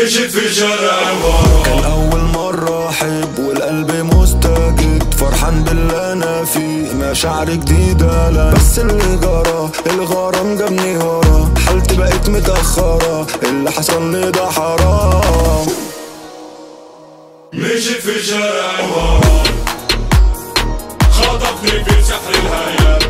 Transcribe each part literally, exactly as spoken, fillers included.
مشيت في شارع الغرام. كان أول مرة أحب والقلب مستجد، فرحان باللي أنا فيه، مشاعر جديدة لا بس اللي جرى الغرام جابني ورا، حالتي بقت متأخرة، اللي حصل لي ده حرام. مشيت في شارع الغرام، خطفني في سحر الهيام،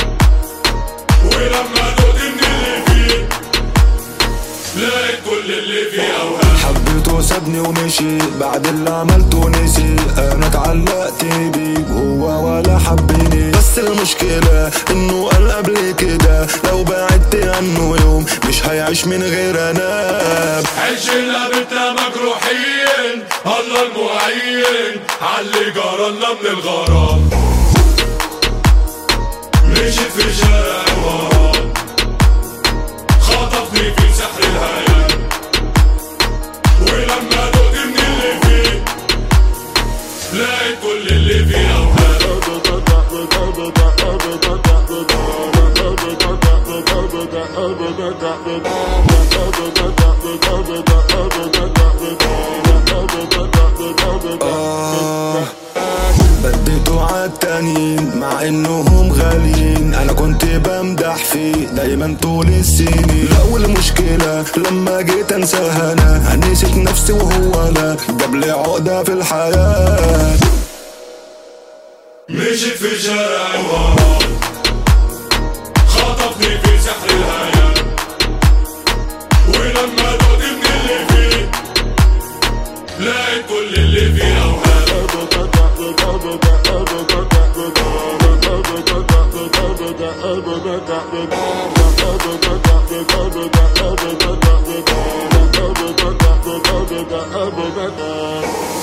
ولما دقت من اللي فيه لقيت كل اللي فيه أوهام. حبيته وسابني ومشي بعد اللي عملته نسي، أنا اتعلقت بيه هو ولا حبني، بس المشكلة إنه قال قبل كده لو بعدت عنه يوم مش هيعيش من غير أنا. عشنا بيتنا مجروحين، الله المعين عاللي جرالنا من الغرام. مشيت في شارع الغرام، خطفني في سحر الهيام، ولما دقت من اللي فيه لقيت كل اللي فيه أوهام. آه بديته عالتانيين مع انهم غاليين، انا كنت بمدح فيه دايما طول السنين، لا والمشكلة لما جيت انساها انا نسيت نفسي وهو لا جابلي عقدة في الحياة. مشيت في شارع الغرام، خطفني في سحر الهيام، ولما دقت من اللي فيه لقيت كل اللي فيه أوهام. أبدا